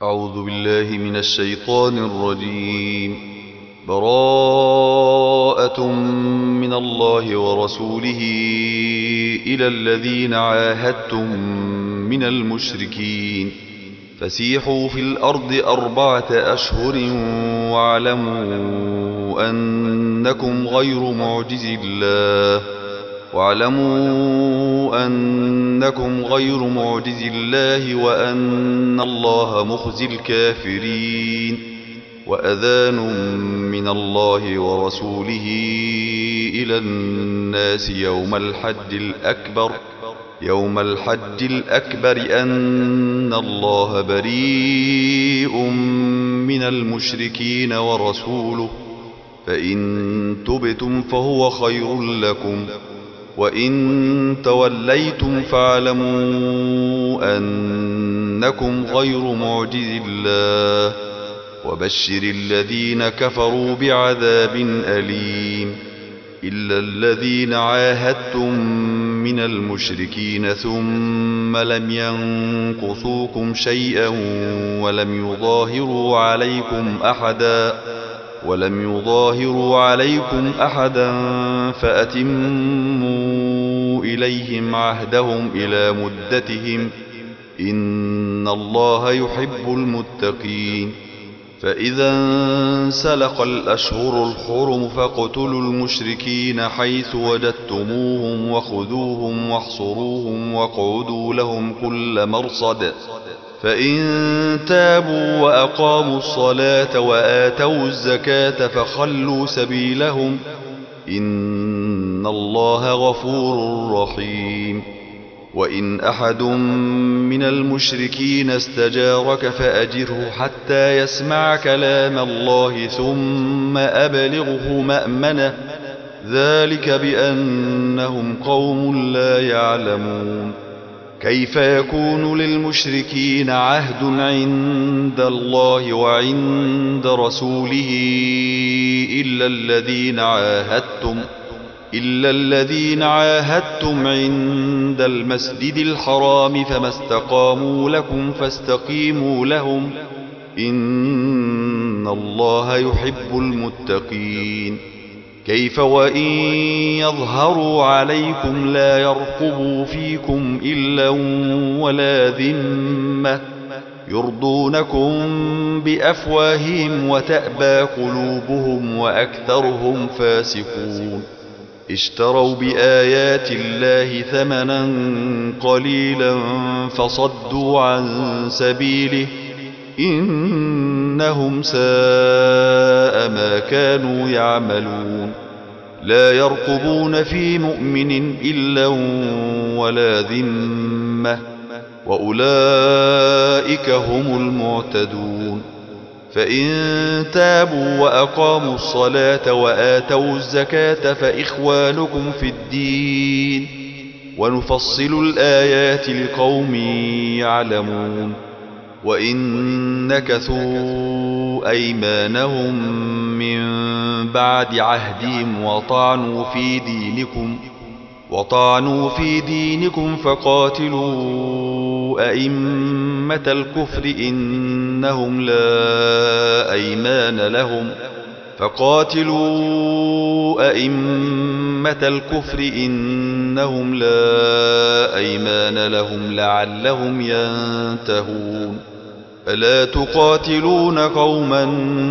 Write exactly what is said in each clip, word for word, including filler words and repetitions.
أعوذ بالله من الشيطان الرجيم. براءة من الله ورسوله إلى الذين عاهدتم من المشركين فسيحوا في الأرض أربعة أشهر واعلموا أنكم غير معجز الله واعلموا أنكم غير معجز الله وأن الله مخزي الكافرين. وأذان من الله ورسوله إلى الناس يوم الحج الأكبر يوم الحج الأكبر أن الله بريء من المشركين ورسوله فإن تبتم فهو خير لكم وإن توليتم فاعلموا أنكم غير معجز الله وبشر الذين كفروا بعذاب أليم. إلا الذين عاهدتم من المشركين ثم لم ينقصوكم شيئا ولم يظاهروا عليكم أحدا ولم يظاهروا عليكم أحدا فأتموا إليهم عهدهم إلى مدتهم إن الله يحب المتقين. فإذا انسلخ الأشهر الحرم فاقتلوا المشركين حيث وجدتموهم وخذوهم واحصروهم واقعدوا لهم كل مرصد فإن تابوا وأقاموا الصلاة وآتوا الزكاة فخلوا سبيلهم إن الله غفور رحيم. وإن أحد من المشركين استجارك فأجره حتى يسمع كلام الله ثم أبلغه مأمنه ذلك بأنهم قوم لا يعلمون. كيف يكون للمشركين عهد عند الله وعند رسوله إلا الذين عاهدتم إلا الذين عاهدتم عند المسجد الحرام فما استقاموا لكم فاستقيموا لهم إن الله يحب المتقين. كيف وإن يظهروا عليكم لا يرقبوا فيكم إلا ولا ذمة يرضونكم بأفواههم وتأبى قلوبهم وأكثرهم فاسقون. اشتروا بآيات الله ثمنا قليلا فصدوا عن سبيله إنهم ساء ما كانوا يعملون. لا يرقبون في مؤمن إلا ولا ذمة وأولئك هم المعتدون. فإن تابوا وأقاموا الصلاة وآتوا الزكاة فإخوانكم في الدين ونفصل الآيات لقوم يعلمون. وإن نكثوا أيمانهم من بعد عهدهم وطعنوا في دينكم وطعنوا في دينكم فقاتلوا أئمة الكفر إنهم لا أيمان لهم فقاتلوا أئمة الكفر إنهم لا أيمان لهم لعلهم ينتهون. ألا تقاتلون قوما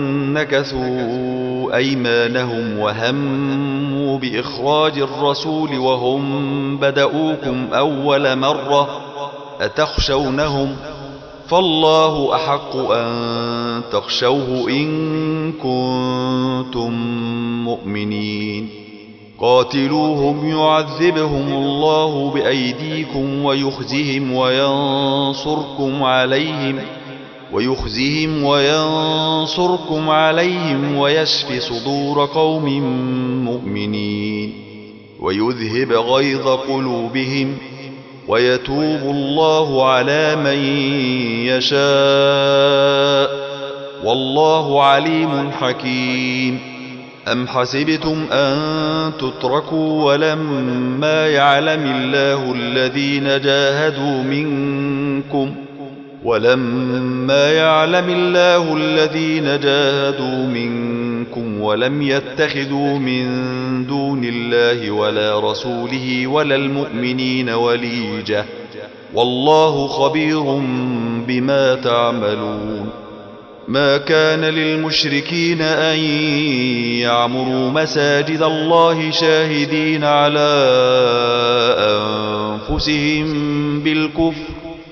نكثوا أيمانهم وهموا بإخراج الرسول وهم بدؤوكم أول مرة أتخشونهم فالله أحق أن تخشوه إن كنتم مؤمنين. قاتلوهم يعذبهم الله بأيديكم ويخزهم وينصركم عليهم ويخزهم وينصركم عليهم ويشف صدور قوم مؤمنين ويذهب غيظ قلوبهم ويتوب الله على من يشاء والله عليم حكيم. أم حسبتم أن تتركوا ولما يعلم الله الذين جاهدوا منكم ولما يعلم الله الذين جاهدوا منكم ولم يتخذوا من دون الله ولا رسوله ولا المؤمنين وليجة والله خبير بما تعملون. ما كان للمشركين أن يعمروا مساجد الله شاهدين على أنفسهم بالكفر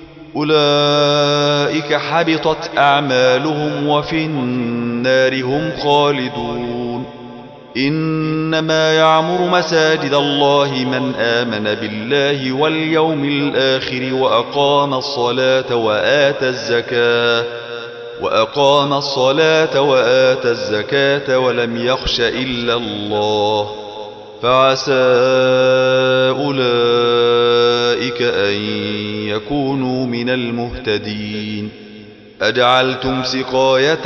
أولئك حبطت أعمالهم وفي النار هم خالدون. إنما يعمر مساجد الله من آمن بالله واليوم الآخر وأقام الصلاة وآتى الزكاة وأقام الصلاة وآتى الزكاة ولم يخش إلا الله فعسى أولئك أن يكونوا من المهتدين. أجعلتم سقاية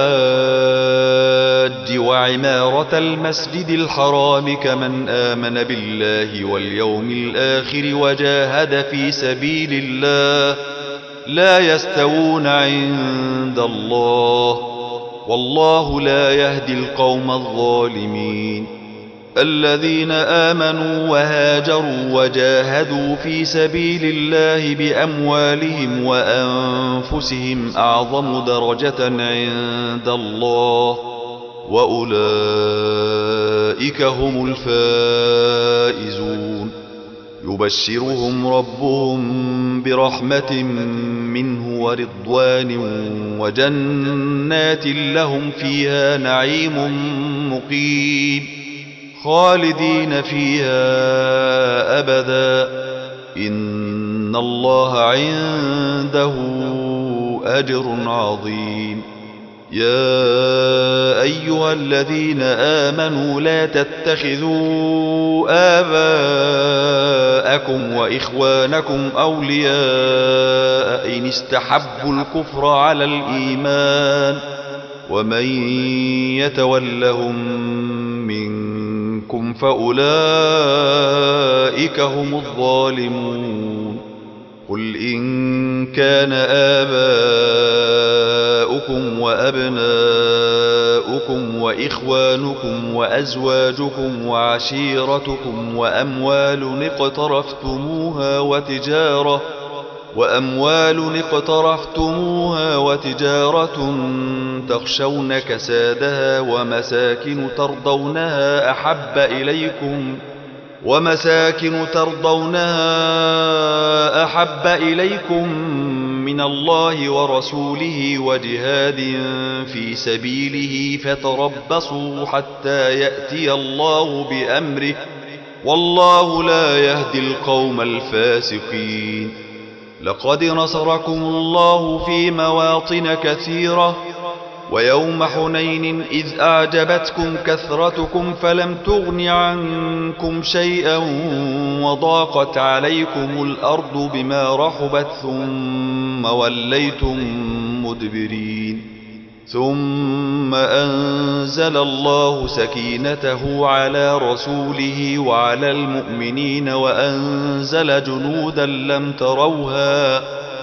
الحاج وعمارة المسجد الحرام كمن آمن بالله واليوم الآخر وجاهد في سبيل الله لا يستوون عند الله والله لا يهدي القوم الظالمين. الذين آمنوا وهاجروا وجاهدوا في سبيل الله بأموالهم وأنفسهم أعظم درجة عند الله وأولئك هم الفائزون. يبشرهم ربهم برحمة منه ورضوان وجنات لهم فيها نعيم مقيم خالدين فيها أبدا إن الله عنده أجر عظيم. يا أيها الذين آمنوا لا تتخذوا آباءكم وإخوانكم أولياء إن استحبوا الكفر على الإيمان ومن يتولهم منكم فأولئك هم الظالمون. قل إن كان آباؤكم وأبناؤكم وإخوانكم وأزواجكم وعشيرتكم وأموال اقترفتموها وتجارة وأموال اقترفتموها وتجارة تخشون كسادها ومساكن ترضونها أحب إليكم ومساكن ترضونها أحب إليكم من الله ورسوله وجهاد في سبيله فتربصوا حتى يأتي الله بأمره والله لا يهدي القوم الفاسقين. لقد نصركم الله في مواطن كثيرة ويوم حنين إذ أعجبتكم كثرتكم فلم تغن عنكم شيئا وضاقت عليكم الأرض بما رحبت ثم وليتم مدبرين. ثم أنزل الله سكينته على رسوله وعلى المؤمنين وأنزل جنودا لم تروها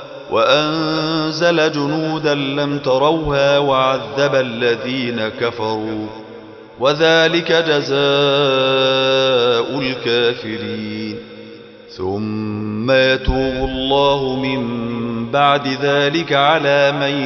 وأنزل جنودا لم تروها وعذب الذين كفروا وذلك جزاء الكافرين. ثم يتوب الله من بعد ذلك على من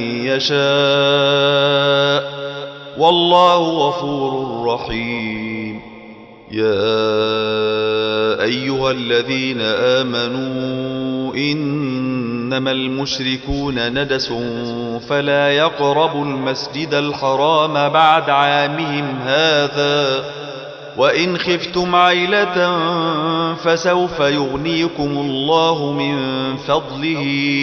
يشاء والله غفور رحيم. يا أيها الذين آمنوا إنما المشركون نجس فلا يقربوا المسجد الحرام بعد عامهم هذا وإن خفتم عيلة فسوف يغنيكم الله من فضله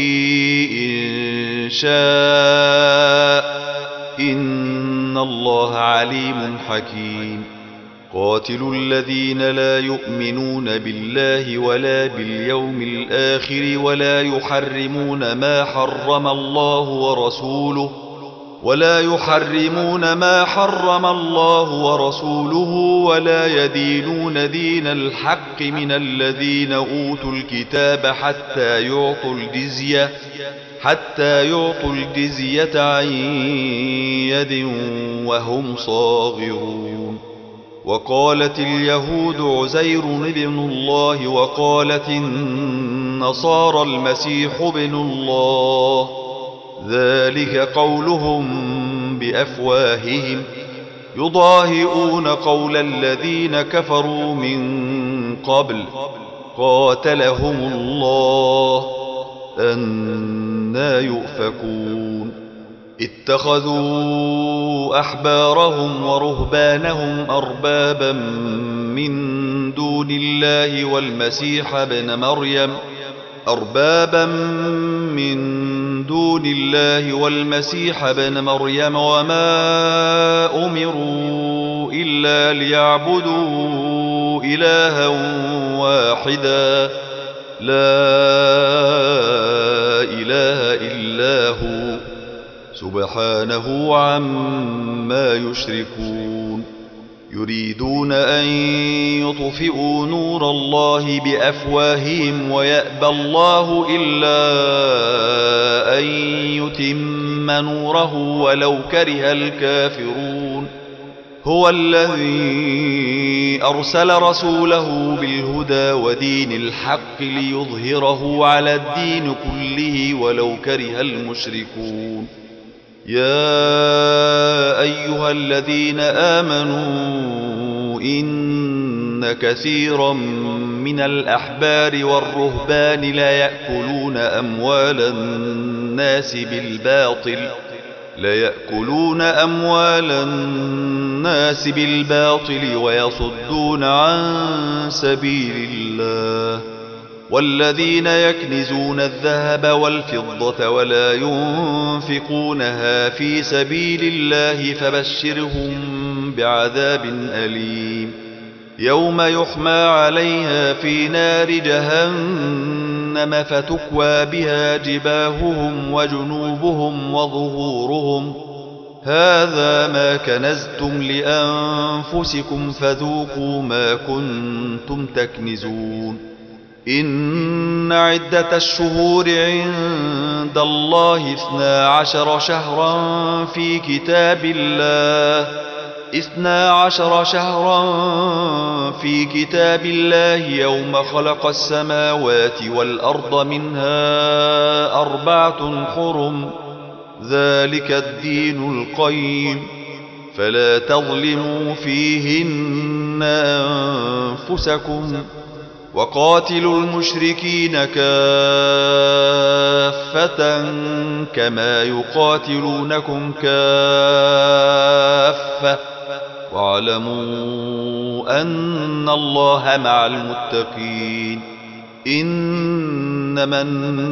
إن شاء إن الله عليم حكيم. قاتلوا الذين لا يؤمنون بالله ولا باليوم الآخر ولا يحرمون ما حرم الله ورسوله ولا يحرمون ما حرم الله ورسوله ولا يدينون دين الحق بالحق من الذين أوتوا الكتاب حتى يعطوا الجزية حتى يعطوا الجزية عن يد وهم صاغرون. وقالت اليهود عزير ابن الله وقالت النصارى المسيح ابن الله، ذلك قولهم بأفواههم يضاهئون قول الذين كفروا من قبل قاتلهم الله أنى يؤفكون. اتخذوا أحبارهم ورهبانهم أربابا من دون الله والمسيح ابن مريم أربابا من دون الله والمسيح ابن مريم وما أمروا إلا ليعبدوا إلها واحدا لا إله إلا هو سبحانه عما يشركون. يريدون أن يطفئوا نور الله بأفواههم ويأبى الله إلا أن يتم نوره ولو كره الكافرون. هو الذي أرسل رسوله بالهدى ودين الحق ليظهره على الدين كله ولو كره المشركون. يا أيها الذين آمنوا إن كثيرا من الأحبار والرهبان لا يأكلون أموال الناس بالباطل لا يأكلون أموال الناس بالباطل ويصدون عن سبيل الله. والذين يكنزون الذهب والفضة ولا ينفقونها في سبيل الله فبشرهم بعذاب أليم يوم يحمى عليها في نار جهنم فتكوى بها جباههم وجنوبهم وظهورهم هذا ما كنزتم لأنفسكم فذوقوا ما كنتم تكنزون. إن عدة الشهور عند الله اثنا عشر شهرا في كتاب الله اثنا عشر شهرا في كتاب الله يوم خلق السماوات والأرض منها أربعة حرم ذلك الدين القيم فلا تظلموا فيهن أنفسكم وقاتلوا المشركين كافة كما يقاتلونكم كافة واعلموا أن الله مع المتقين. إنما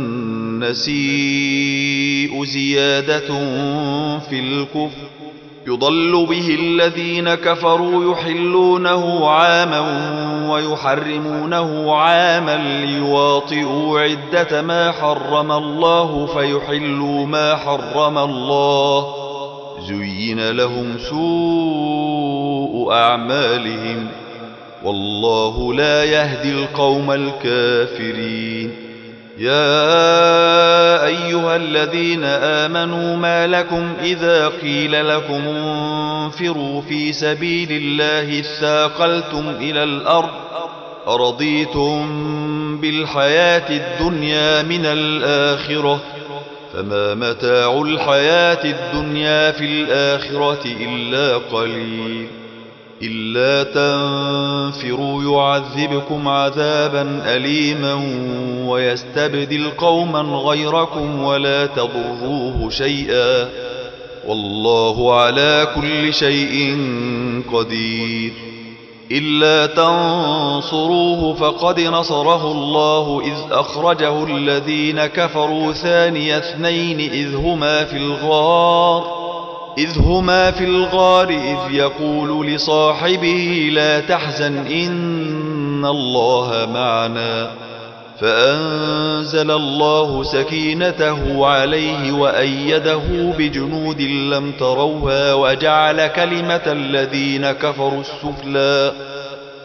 النسيء زيادة في الكفر يضل به الذين كفروا يحلونه عاما ويحرمونه عاما ليواطئوا عدة ما حرم الله فيحلوا ما حرم الله زين لهم سوء أعمالهم والله لا يهدي القوم الكافرين. يا أيها الذين آمنوا ما لكم إذا قيل لكم انفروا في سبيل الله اثاقلتم إلى الأرض أرضيتم بالحياة الدنيا من الآخرة فما متاع الحياة الدنيا في الآخرة إلا قليل. إلا تنفروا يعذبكم عذابا أليما ويستبدل قوما غيركم ولا تضروه شيئا والله على كل شيء قدير. إلا تنصروه فقد نصره الله إذ أخرجه الذين كفروا ثاني اثنين إذ هما في الغار إذ هما في الغار إذ يقول لصاحبه لا تحزن إن الله معنا فأنزل الله سكينته عليه وأيده بجنود لم تروها وجعل كلمة الذين كفروا السفلى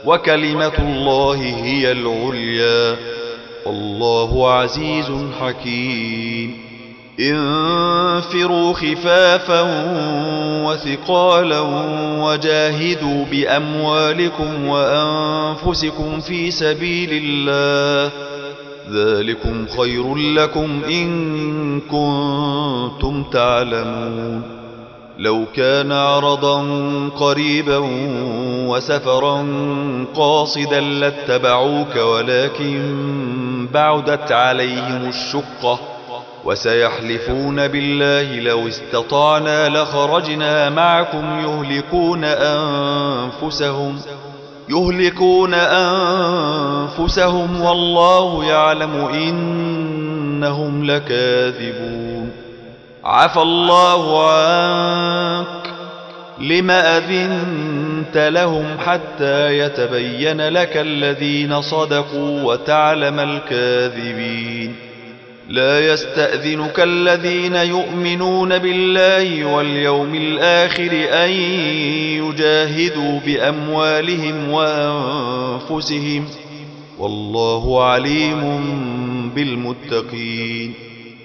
وكلمة الله هي العليا والله عزيز حكيم انفروا خفافا وثقالا وجاهدوا بأموالكم وأنفسكم في سبيل الله ذلكم خير لكم إن كنتم تعلمون لو كان عرضا قريبا وسفرا قاصدا لاتبعوك ولكن بعدت عليهم الشقة وسيحلفون بالله لو استطعنا لخرجنا معكم يهلكون أنفسهم يهلكون أنفسهم والله يعلم إنهم لكاذبون عفى الله عنك لم أذنت لهم حتى يتبين لك الذين صدقوا وتعلم الكاذبين لا يستأذنك الذين يؤمنون بالله واليوم الآخر أن يجاهدوا بأموالهم وأنفسهم والله عليم بالمتقين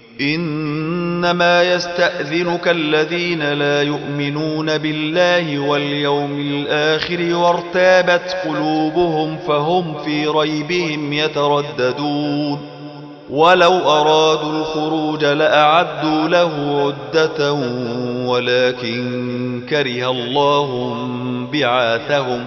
إنما يستأذنك الذين لا يؤمنون بالله واليوم الآخر وارتابت قلوبهم فهم في ريبهم يترددون ولو أرادوا الخروج لأعدوا له عدة ولكن كره الله بعاثهم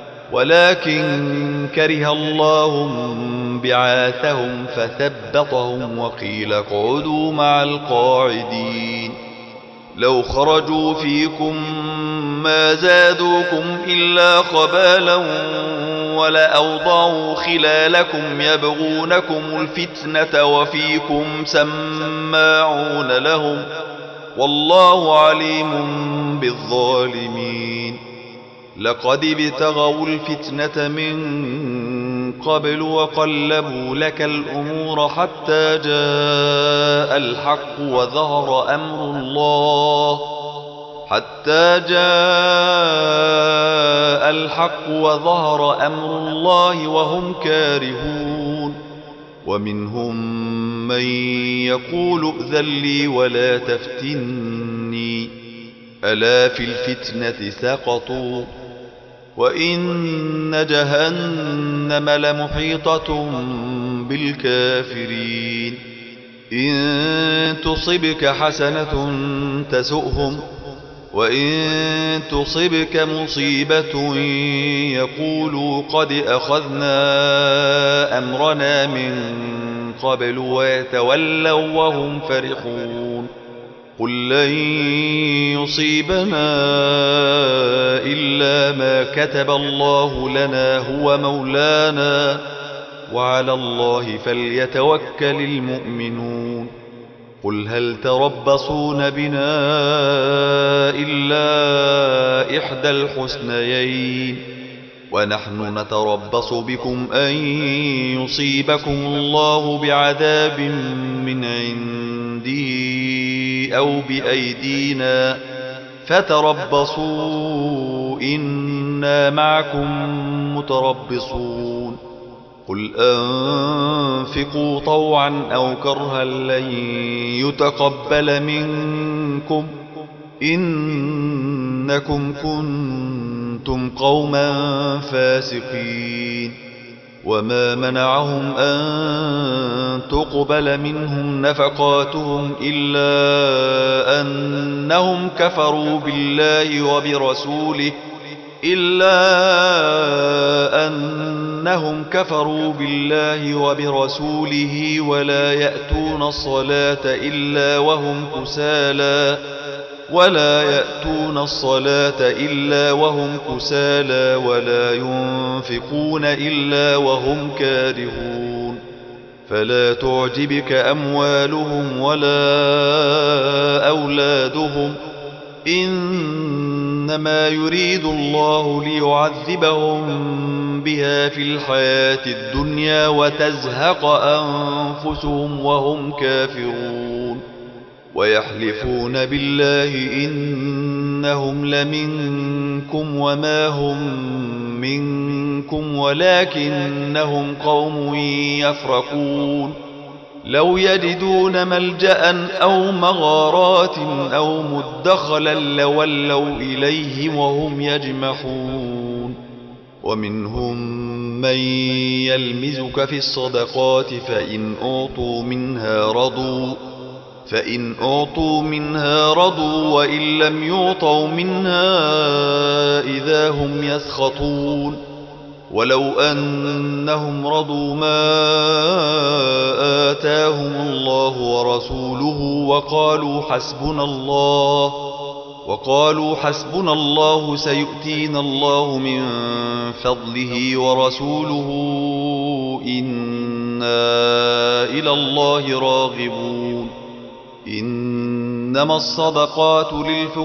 ولكن كره الله بعاثهم فثبطهم وقيل اقعدوا مع القاعدين لو خرجوا فيكم ما زادوكم إلا خبالا ولأوضعوا خلالكم يبغونكم الفتنة وفيكم سماعون لهم والله عليم بالظالمين لقد ابتغوا الفتنة من قبل وقلبوا لك الأمور حتى جاء الحق وظهر أمر الله حتى جاء الحق وظهر أمر الله وهم كارهون ومنهم من يقول ائذن لي ولا تفتني ألا في الفتنة سقطوا وإن جهنم لمحيطة بالكافرين إن تصبك حسنة تسؤهم وإن تصبك مصيبة يقولوا قد أخذنا أمرنا من قبل ويتولوا وهم فرحون قل لن يصيبنا إلا ما كتب الله لنا هو مولانا وعلى الله فليتوكل المؤمنون قل هل تربصون بنا إلا إحدى الحسنيين ونحن نتربص بكم أن يصيبكم الله بعذاب من عنده أو بأيدينا فتربصوا إنا معكم متربصون قل أنفقوا طوعا أو كرها لن يتقبل منكم إنكم كنتم قوما فاسقين وما منعهم أن تقبل منهم نفقاتهم إلا أنهم كفروا بالله وبرسوله إلا أنهم كفروا بالله وبرسوله ولا يأتون الصلاة إلا وهم كسالى ولا يأتون الصلاة إلا وهم كسالى ولا ينفقون إلا وهم كارهون فلا تعجبك أموالهم ولا أولادهم إنما يريد الله ليعذبهم بها في الحياة الدنيا وتزهق أنفسهم وهم كافرون ويحلفون بالله إنهم لمنكم وما هم منكم منكم ولكنهم قوم يفرقون لو يجدون ملجأ أو مغارات أو مدخلا لولوا إليه وهم يجمحون ومنهم من يلمزك في الصدقات فإن أعطوا منها رضوا فإن أعطوا منها رضوا وإن لم يعطوا منها إذا هم يسخطون ولو أنهم رضوا ما آتاهم الله ورسوله وقالوا حسبنا الله وقالوا حسبنا الله سيؤتينا الله من فضله ورسوله إنا إلى الله راغبون إنما الصدقات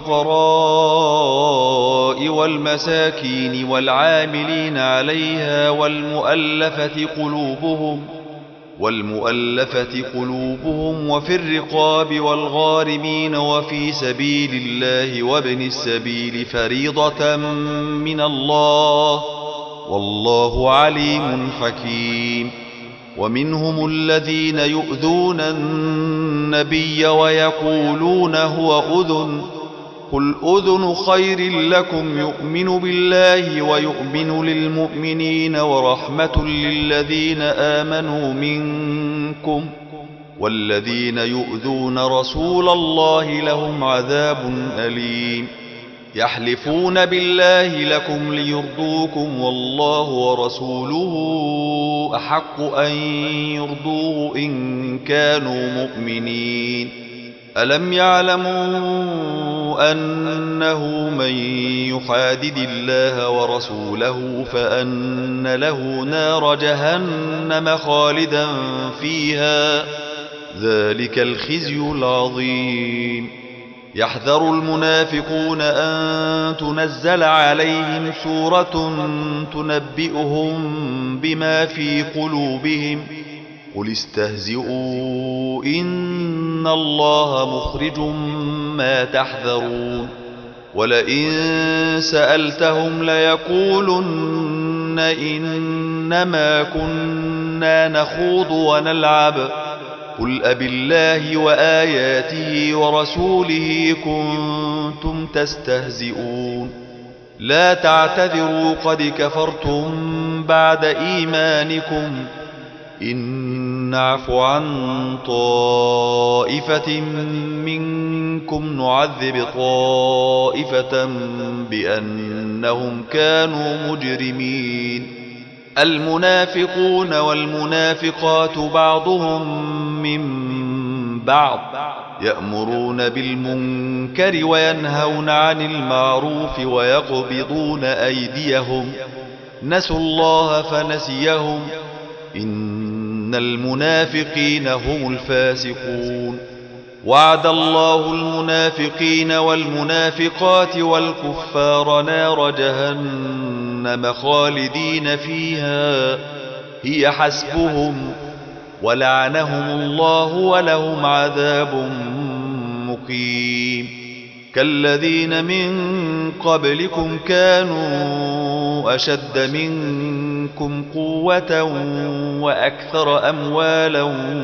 للفقراء والمساكين والعاملين عليها والمؤلفة قلوبهم والمؤلفة قلوبهم وفي الرقاب والغارمين وفي سبيل الله وابن السبيل فريضة من الله والله عليم حكيم ومنهم الذين يؤذون النبي ويقولون هو أذن قل أذن خير لكم يؤمن بالله ويؤمن للمؤمنين ورحمة للذين آمنوا منكم والذين يؤذون رسول الله لهم عذاب أليم يحلفون بالله لكم ليرضوكم والله ورسوله أحق أن يرضوه إن كانوا مؤمنين ألم يعلموا أنه من يحادد الله ورسوله فأن له نار جهنم خالدا فيها ذلك الخزي العظيم يحذر المنافقون أن تنزل عليهم سورة تنبئهم بما في قلوبهم قل استهزئوا إن الله مخرج ما تحذرون ولئن سألتهم ليقولن إنما كنا نخوض ونلعب قل أبالله وآياته ورسوله كنتم تستهزئون لا تعتذروا قد كفرتم بعد إيمانكم إن نعف عن طائفة منكم نعذب طائفة بأنهم كانوا مجرمين المنافقون والمنافقات بعضهم من بعض يأمرون بالمنكر وينهون عن المعروف ويقبضون أيديهم نسوا الله فنسيهم إن المنافقين هم الفاسقون وعد الله المنافقين والمنافقات والكفار نار جهنم خالدين فيها هي حسبهم ولعنهم الله ولهم عذاب مقيم كالذين من قبلكم كانوا أشد منكم قوة وأكثر أموالا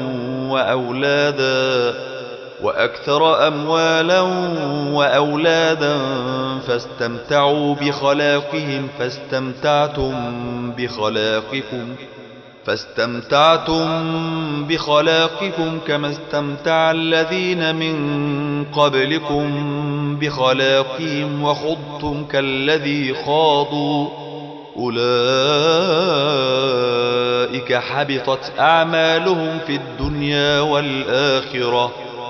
وأولادا وأكثر أموالا وأولادا فاستمتعوا بخلاقهم فاستمتعتم بخلاقكم فاستمتعتم بخلاقكم كما استمتع الذين من قبلكم بخلاقهم وخضتم كالذي خاضوا أولئك حبطت أعمالهم في الدنيا والآخرة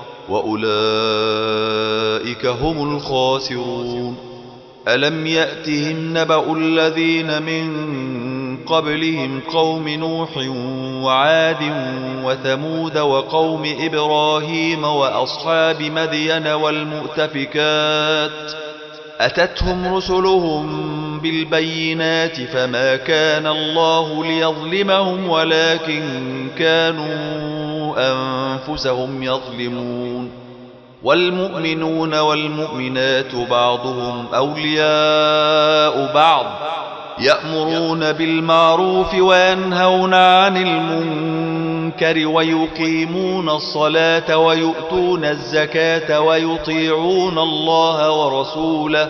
وأولئك هم الخاسرون ألم يأتهم نبأ الذين من قبلهم قوم نوح وعاد وثمود وقوم إبراهيم وأصحاب مدين والمؤتفكات أتتهم رسلهم بالبينات فما كان الله ليظلمهم ولكن كانوا أنفسهم يظلمون والمؤمنون والمؤمنات بعضهم أولياء بعض يأمرون بالمعروف وينهون عن المنكر ويقيمون الصلاة ويؤتون الزكاة ويطيعون الله ورسوله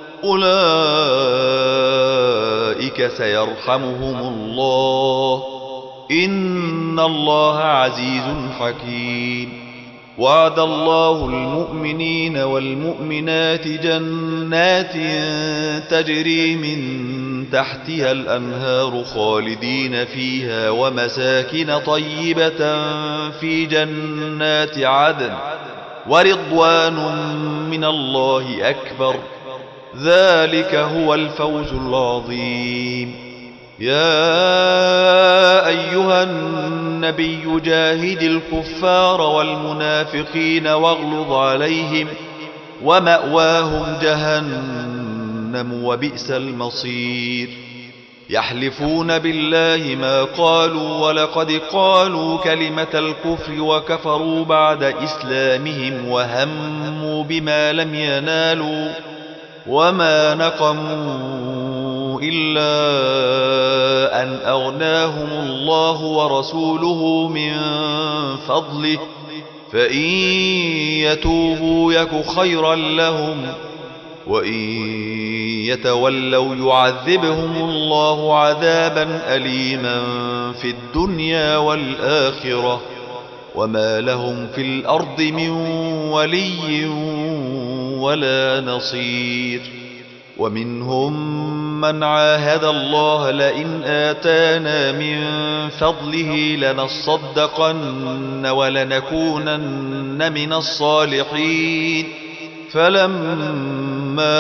أولئك سيرحمهم الله إن الله عزيز حكيم. وعد الله المؤمنين والمؤمنات جنات تجري من تحتها الأنهار خالدين فيها ومساكن طيبة في جنات عدن ورضوان من الله أكبر ذلك هو الفوز العظيم. يا أيها النبي جاهد الكفار والمنافقين واغلظ عليهم ومأواهم جهنم وبئس المصير. يحلفون بالله ما قالوا ولقد قالوا كلمة الكفر وكفروا بعد إسلامهم وهموا بما لم ينالوا وما نقموا إلا أن أغناهم الله ورسوله من فضله فإن يتوبوا يك خيرا لهم وإن يتولوا يعذبهم الله عذابا أليما في الدنيا والآخرة وما لهم في الأرض من ولي ولا نصير. ومنهم من عاهد الله لئن آتانا من فضله لنصدقن ولنكونن من الصالحين فلما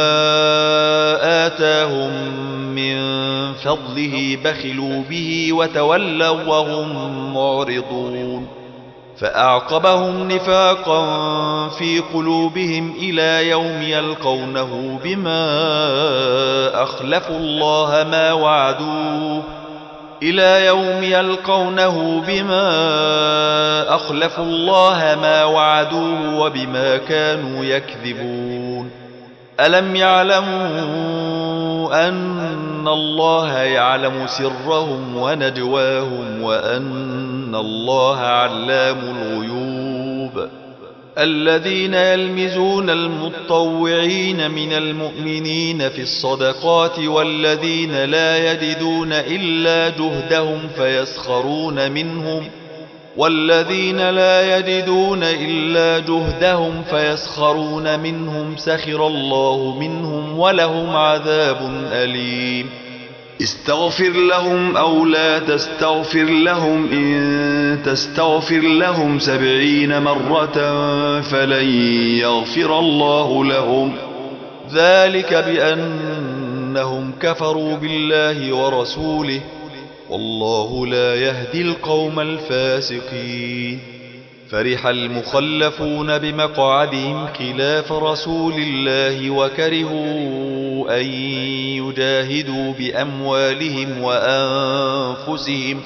آتاهم من فضله بخلوا به وتولوا وهم معرضون فأعقبهم نفاقا في قلوبهم إلى يوم يلقونه بما أخلفوا الله ما وعدوه إلى يوم يلقونه بما أخلفوا الله ما وعدوه وبما كانوا يكذبون. ألم يعلموا أن الله يعلم سرهم ونجواهم وأن الله علام الغيوب. الذين يلمزون المطوعين من المؤمنين في الصدقات والذين لا يجدون إلا جهدهم فيسخرون منهم والذين لا يجدون إلا جهدهم فيسخرون منهم سخر الله منهم ولهم عذاب أليم. استغفر لهم أو لا تستغفر لهم إن تستغفر لهم سبعين مرة فلن يغفر الله لهم ذلك بأنهم كفروا بالله ورسوله والله لا يهدي القوم الفاسقين. فرح المخلفون بمقعدهم خلاف رسول الله وكرهوا أن يجاهدوا بأموالهم وأنفسهم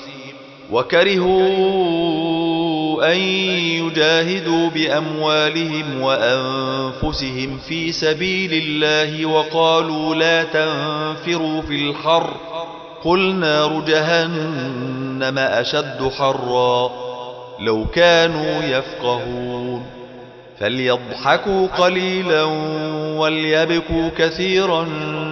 وكرهوا أن يجاهدوا بأموالهم وأنفسهم في سبيل الله وقالوا لا تنفروا في الحر قل نار جهنم أشد حرا لو كانوا يفقهون. فليضحكوا قليلا وليبكوا كثيرا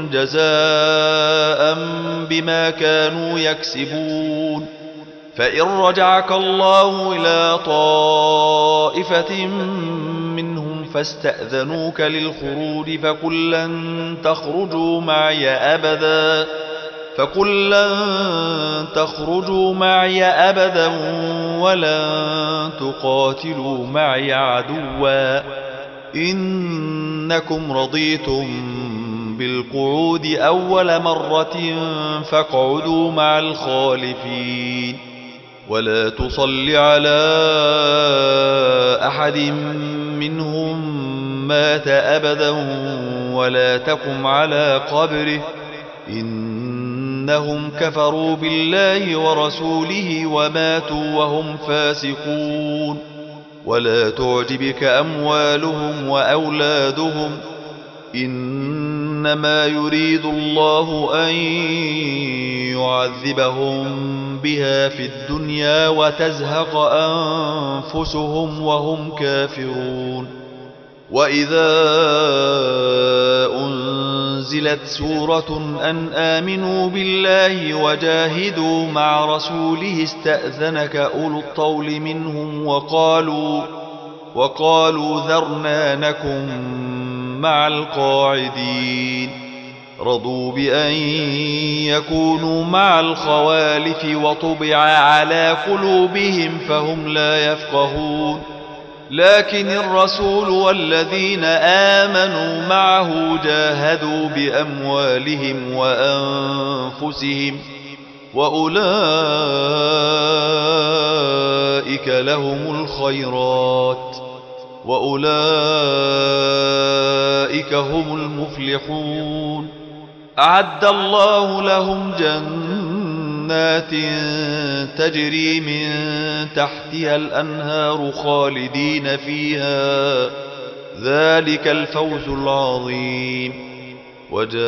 جزاء بما كانوا يكسبون. فإن رجعك الله إلى طائفة منهم فاستأذنوك للخروج فقل لن تخرجوا معي أبدا فقل لن تخرجوا معي أبدا ولن تقاتلوا معي عدوا إنكم رضيتم بالقعود أول مرة فاقعدوا مع الخالفين. ولا تصل على أحد منهم مات أبدا ولا تقم على قبره إنهم كفروا بالله ورسوله وماتوا وهم فاسقون. ولا تعجبك أموالهم وأولادهم إن إنما يريد الله أن يعذبهم بها في الدنيا وتزهق أنفسهم وهم كافرون. وإذا أنزلت سورة أن آمنوا بالله وجاهدوا مع رسوله استأذنك أولو الطول منهم وقالوا وقالوا ذرنا نكن مع القاعدين. رضوا بأن يكونوا مع الخوالف وطبع على قلوبهم فهم لا يفقهون. لكن الرسول والذين آمنوا معه جاهدوا بأموالهم وأنفسهم وأولئك لهم الخيرات وأولئك هم المفلحون. أعد الله لهم جنات تجري من تحتها الأنهار خالدين فيها ذلك الفوز العظيم. وجاء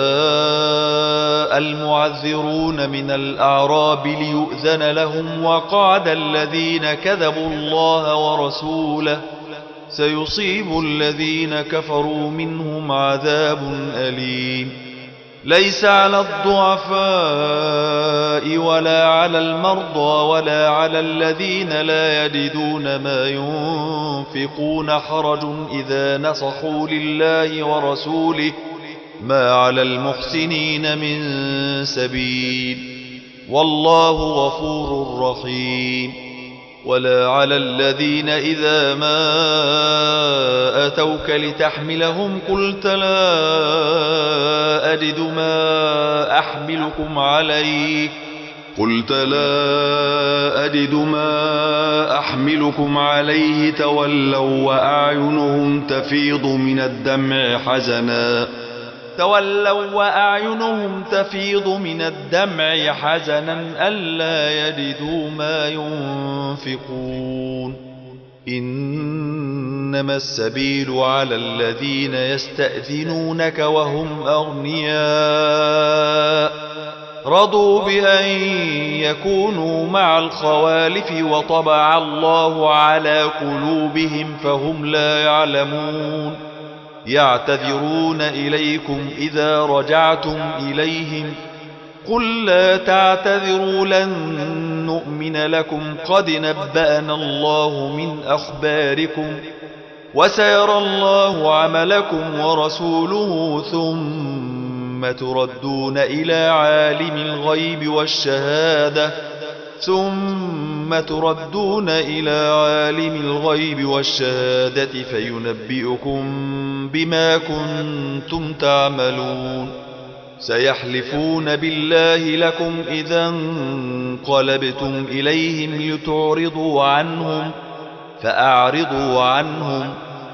المعذرون من الأعراب ليؤذن لهم وقعد الذين كذبوا الله ورسوله سيصيب الذين كفروا منهم عذاب أليم. ليس على الضعفاء ولا على المرضى ولا على الذين لا يجدون ما ينفقون حرج إذا نصحوا لله ورسوله ما على المحسنين من سبيل والله غفور رحيم. ولا على الذين إذا ما أتوك لتحملهم قلت لا أجد ما أحملكم عليه قلت لا أجد ما أحملكم عليه تولوا وأعينهم تفيض من الدمع حزنا تولوا وأعينهم تفيض من الدمع حزنا ألا يجدوا ما ينفقون. إنما السبيل على الذين يستأذنونك وهم أغنياء رضوا بأن يكونوا مع الخوالف وطبع الله على قلوبهم فهم لا يعلمون. يعتذرون إليكم إذا رجعتم إليهم قل لا تعتذروا لن نؤمن لكم قد نبأنا الله من أخباركم وسيرى الله عملكم ورسوله ثم تردون إلى عالم الغيب والشهادة ثم تردون إلى عالم الغيب والشهادة فينبئكم بما كنتم تعملون. سيحلفون بالله لكم إذا انقلبتم إليهم لتعرضوا عنهم فأعرضوا عنهم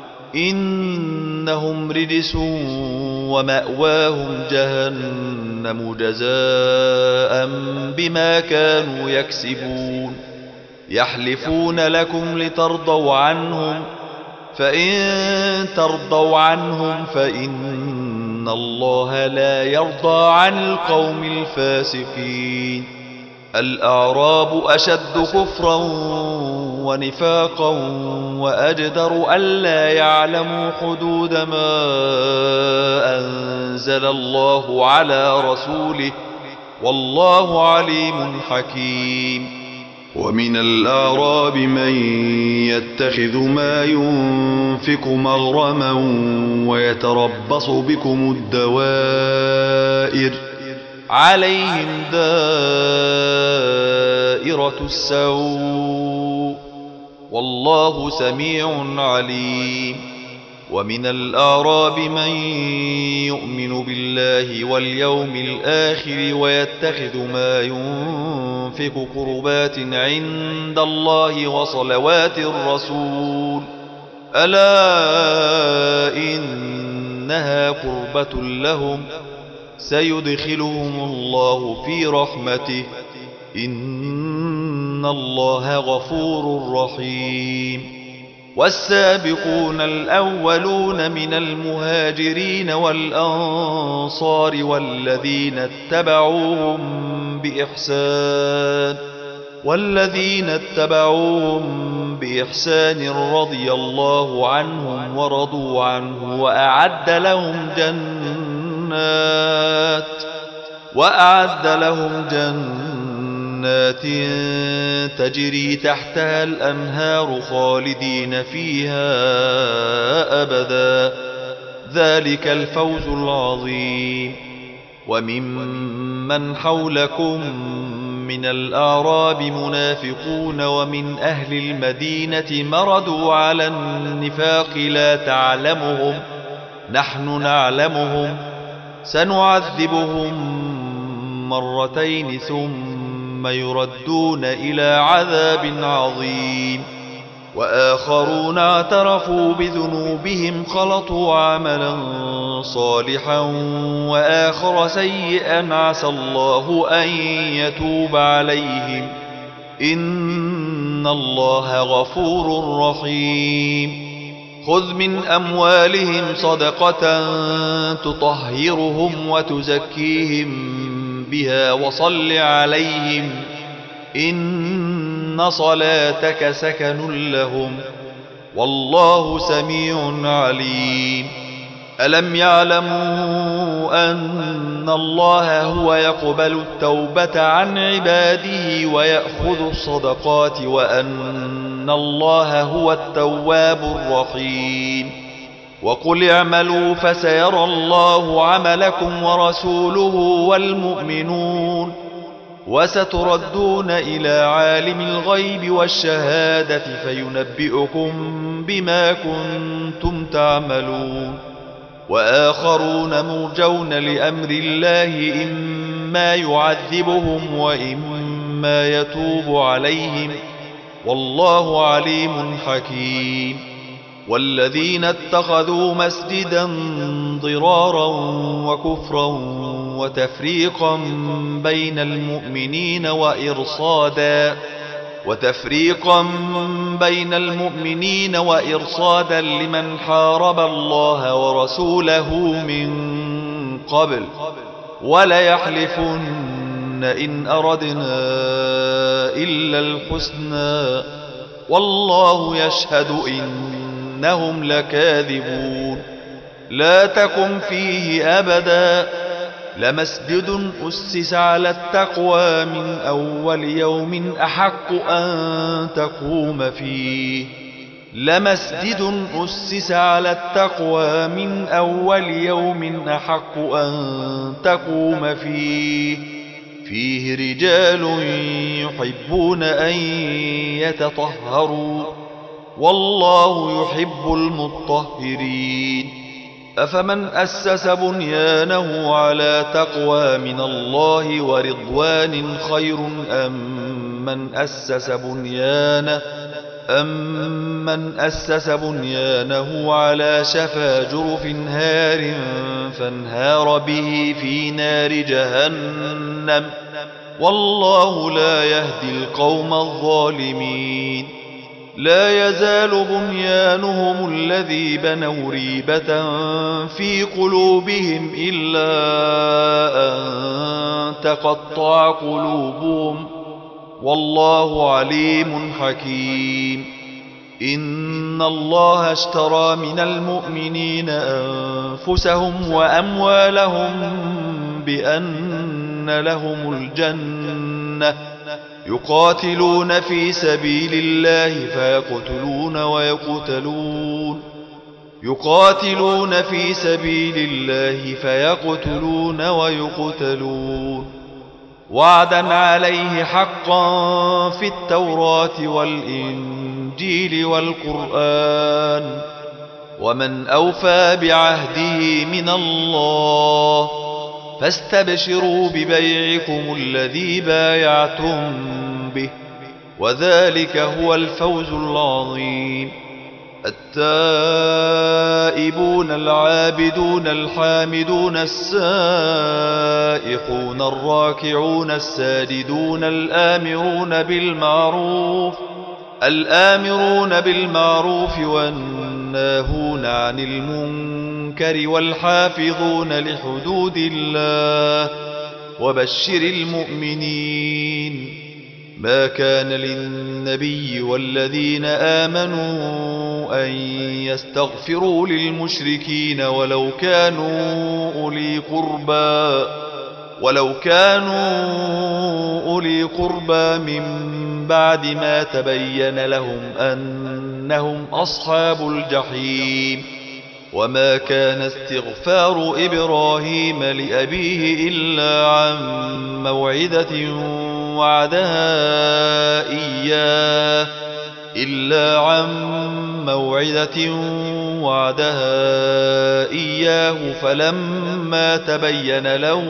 إنهم رجس ومأواهم جهنم جزاء بما كانوا يكسبون. يحلفون لكم لترضوا عنهم فإن ترضوا عنهم فإن الله لا يرضى عن القوم الفاسقين. الأعراب أشد كفرا ونفاقا وأجدر ألا يعلموا حدود ما أنزل الله على رسوله والله عليم حكيم. ومن الأعراب من يتخذ ما ينفق مغرما ويتربص بكم الدوائر عليهم دائرة السوء والله سميع عليم. ومن الأعراب من يؤمن بالله واليوم الآخر ويتخذ ما ينفق قربات عند الله وصلوات الرسول ألا إنها قربة لهم سيدخلهم الله في رحمته إن الله غفور رحيم. والسابقون الأولون من المهاجرين والأنصار والذين اتبعوهم بإحسان والذين اتبعوهم بإحسان رضي الله عنهم ورضوا عنه وأعد لهم جنات وأعد لهم جنات تجري تحتها الأنهار خالدين فيها أبدا ذلك الفوز العظيم. وممن حولكم من الأعراب منافقون ومن أهل المدينة مردوا على النفاق لا تعلمهم نحن نعلمهم سنعذبهم مرتين ثم يردون إلى عذاب عظيم. وآخرون اعترفوا بذنوبهم خلطوا عملا صالحا وآخر سيئا عسى الله أن يتوب عليهم إن الله غفور رحيم. خذ من أموالهم صدقة تطهرهم وتزكيهم بها وصل عليهم إن صلاتك سكن لهم والله سميع عليم. ألم يعلموا أن الله هو يقبل التوبة عن عباده ويأخذ الصدقات وأن الله هو التواب الرحيم. وقل اعملوا فسيرى الله عملكم ورسوله والمؤمنون وستردون إلى عالم الغيب والشهادة فينبئكم بما كنتم تعملون. وآخرون مرجون لأمر الله إما يعذبهم وإما يتوب عليهم والله عليم حكيم. والذين اتخذوا مسجدا ضرارا وكفرا وتفريقا بين المؤمنين وإرصادا وتفريقا بين المؤمنين وإرصادا لمن حارب الله ورسوله من قبل وليحلفن إن أردنا إلا الحسنى والله يشهد إنهم لكاذبون. لا تقم فيه أبدا لمسجد أسس على التقوى من أول يوم أحق أن تقوم فيه لمسجد أسس على التقوى من أول يوم أحق أن تقوم فيه فيه رجال يحبون أن يتطهروا والله يحب المطهرين. أفمن أسس بنيانه على تقوى من الله ورضوان خير أم من أسس بنيانه أم من أسس بنيانه على شفا جرف هار فانهار به في نار جهنم والله لا يهدي القوم الظالمين. لا يزال بنيانهم الذي بنوا ريبة في قلوبهم إلا أن تقطع قلوبهم والله عليم حكيم. إن الله اشترى من المؤمنين أنفسهم وأموالهم بأن لهم الجنة يقاتلون في سبيل الله فيقتلون ويقتلون يقاتلون في سبيل الله فيقتلون ويقتلون وعدا عليه حقا في التوراة والإنجيل والقرآن ومن أوفى بعهده من الله فاستبشروا ببيعكم الذي بايعتم به وذلك هو الفوز العظيم. التائبون العابدون الحامدون السائحون الراكعون الساجدون الآمرون بالمعروف الآمرون بالمعروف والناهون عن المنكر والحافظون لحدود الله وبشر المؤمنين. ما كان للنبي والذين آمنوا أن يستغفروا للمشركين ولو كانوا أولي قربى ولو كانوا أولي قربى من بعد ما تبين لهم أنهم أصحاب الجحيم. وما كان استغفار إبراهيم لأبيه إلا عن موعدة وعدها إياه إلا عن موعدة وعدها إياه فلما تبين له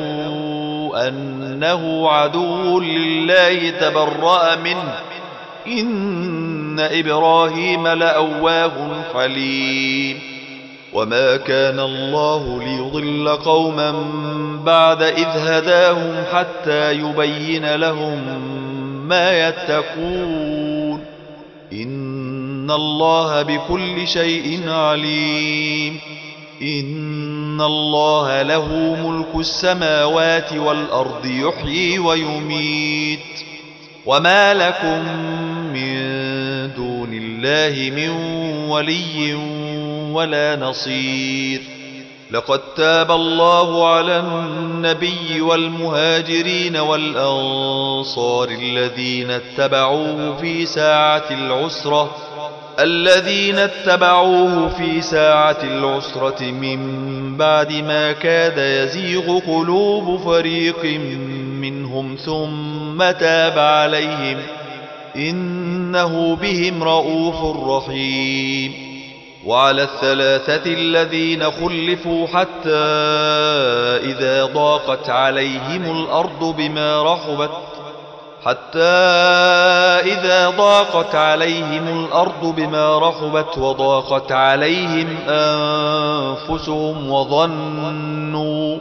أنه عدو لله تبرأ منه إن إبراهيم لأواه حليم. وما كان الله ليضل قوما بعد إذ هداهم حتى يبين لهم ما يتقون إن الله بكل شيء عليم. إن الله له ملك السماوات والأرض يحيي ويميت وما لكم من دون الله من ولي ولا نصير. لقد تاب الله على النبي والمهاجرين والأنصار الذين اتبعوه في ساعة العسرة الذين اتبعوه في ساعة العسرة من بعد ما كاد يزيغ قلوب فريق منهم ثم تاب عليهم إنه بهم رؤوف رحيم. وعلى الثلاثة الذين خلفوا حتى إذا ضاقت عليهم الأرض بما رحبت حتى إذا ضاقت عليهم الأرض بما رحبت وضاقت عليهم أنفسهم وظنوا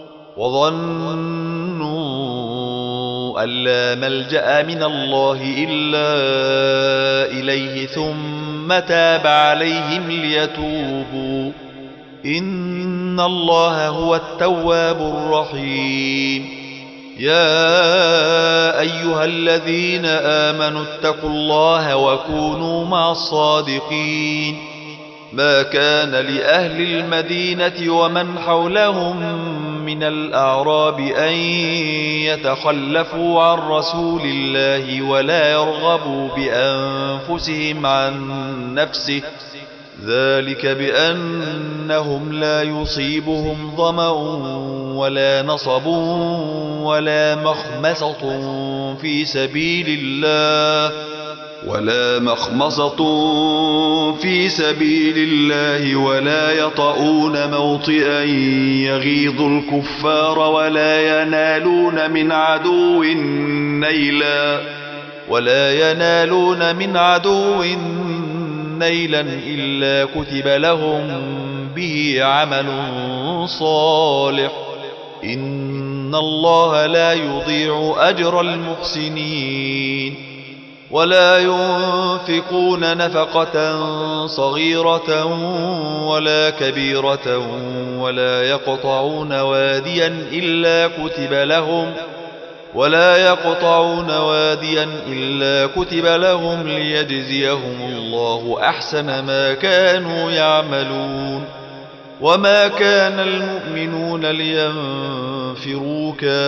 وظنوا أن لا ملجأ من الله إلا إليه ثم تاب عليهم ليتوبوا إن الله هو التواب الرحيم. يا أيها الذين آمنوا اتقوا الله وكونوا مع الصادقين. ما كان لأهل المدينة ومن حولهم من الأعراب أن يتخلفوا عن رسول الله ولا يرغبوا بأنفسهم عن نفسه ذلك بأنهم لا يصيبهم ظمأ ولا نصب ولا مخمصة في سبيل الله ولا مخمصة في سبيل الله ولا يطؤون موطئا يغيظ الكفار ولا ينالون من عدو نيلا ولا ينالون من عدو نيلا إلا كتب لهم به عمل صالح إن الله لا يضيع أجر المحسنين. ولا ينفقون نفقة صغيرة ولا كبيرة ولا يقطعون واديا إلا كتب لهم ولا يقطعون واديا إلا كتب لهم ليجزيهم الله أحسن ما كانوا يعملون. وما كان المؤمنون لينفروا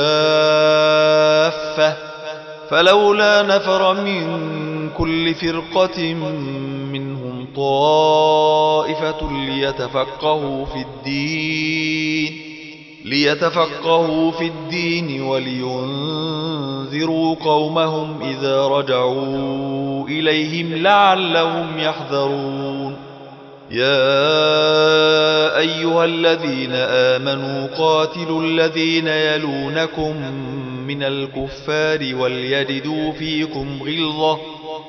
كافة فلولا نفر من كل فرقة منهم طائفة ليتفقهوا في الدين ليتفقهوا في الدين ولينذروا قومهم إذا رجعوا إليهم لعلهم يحذرون. يا أيها الذين آمنوا قاتلوا الذين يلونكم من الكفار وليجدوا فيكم غلظة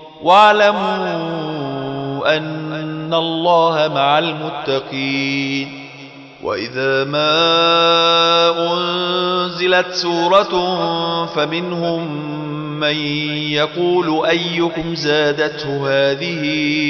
واعلموا أن الله مع المتقين. وإذا ما أنزلت سورة فمنهم من يقول أيكم زادته هذه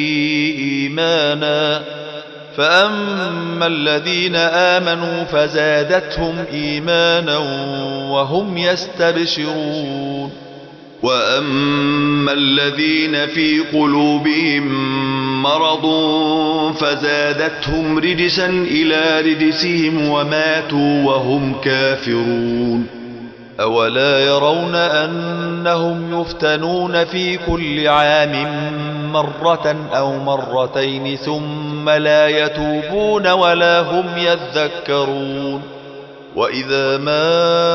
إيمانا فأما الذين آمنوا فزادتهم إيمانا وهم يستبشرون وأما الذين في قلوبهم مرض فزادتهم رجسا إلى رجسهم وماتوا وهم كافرون أولا يرون أنهم يفتنون في كل عام مرة أو مرتين ثم لا يتوبون ولا هم يذكرون وإذا ما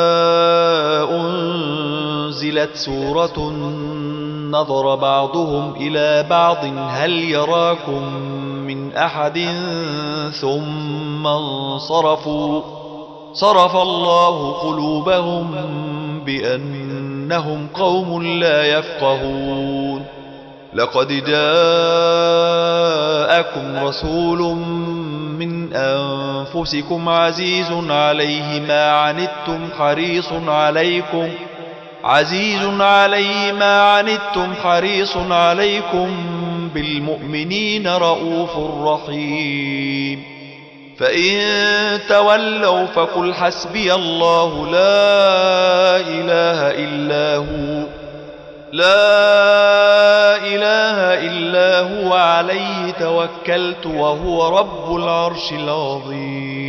أنزلت سورة نظر بعضهم إلى بعض هل يراكم من أحد ثم انصرفوا صرف الله قلوبهم بأنهم قوم لا يفقهون لقد جاءكم رسول من أنفسكم عزيز عليه ما عنتم حريص عليكم عزيز عليه ما عنتم حريص عليكم بالمؤمنين رؤوف رحيم فإن تولوا فقل حسبي الله لا إله إلا هو لا إله إلا هو عليه توكلت وهو رب العرش العظيم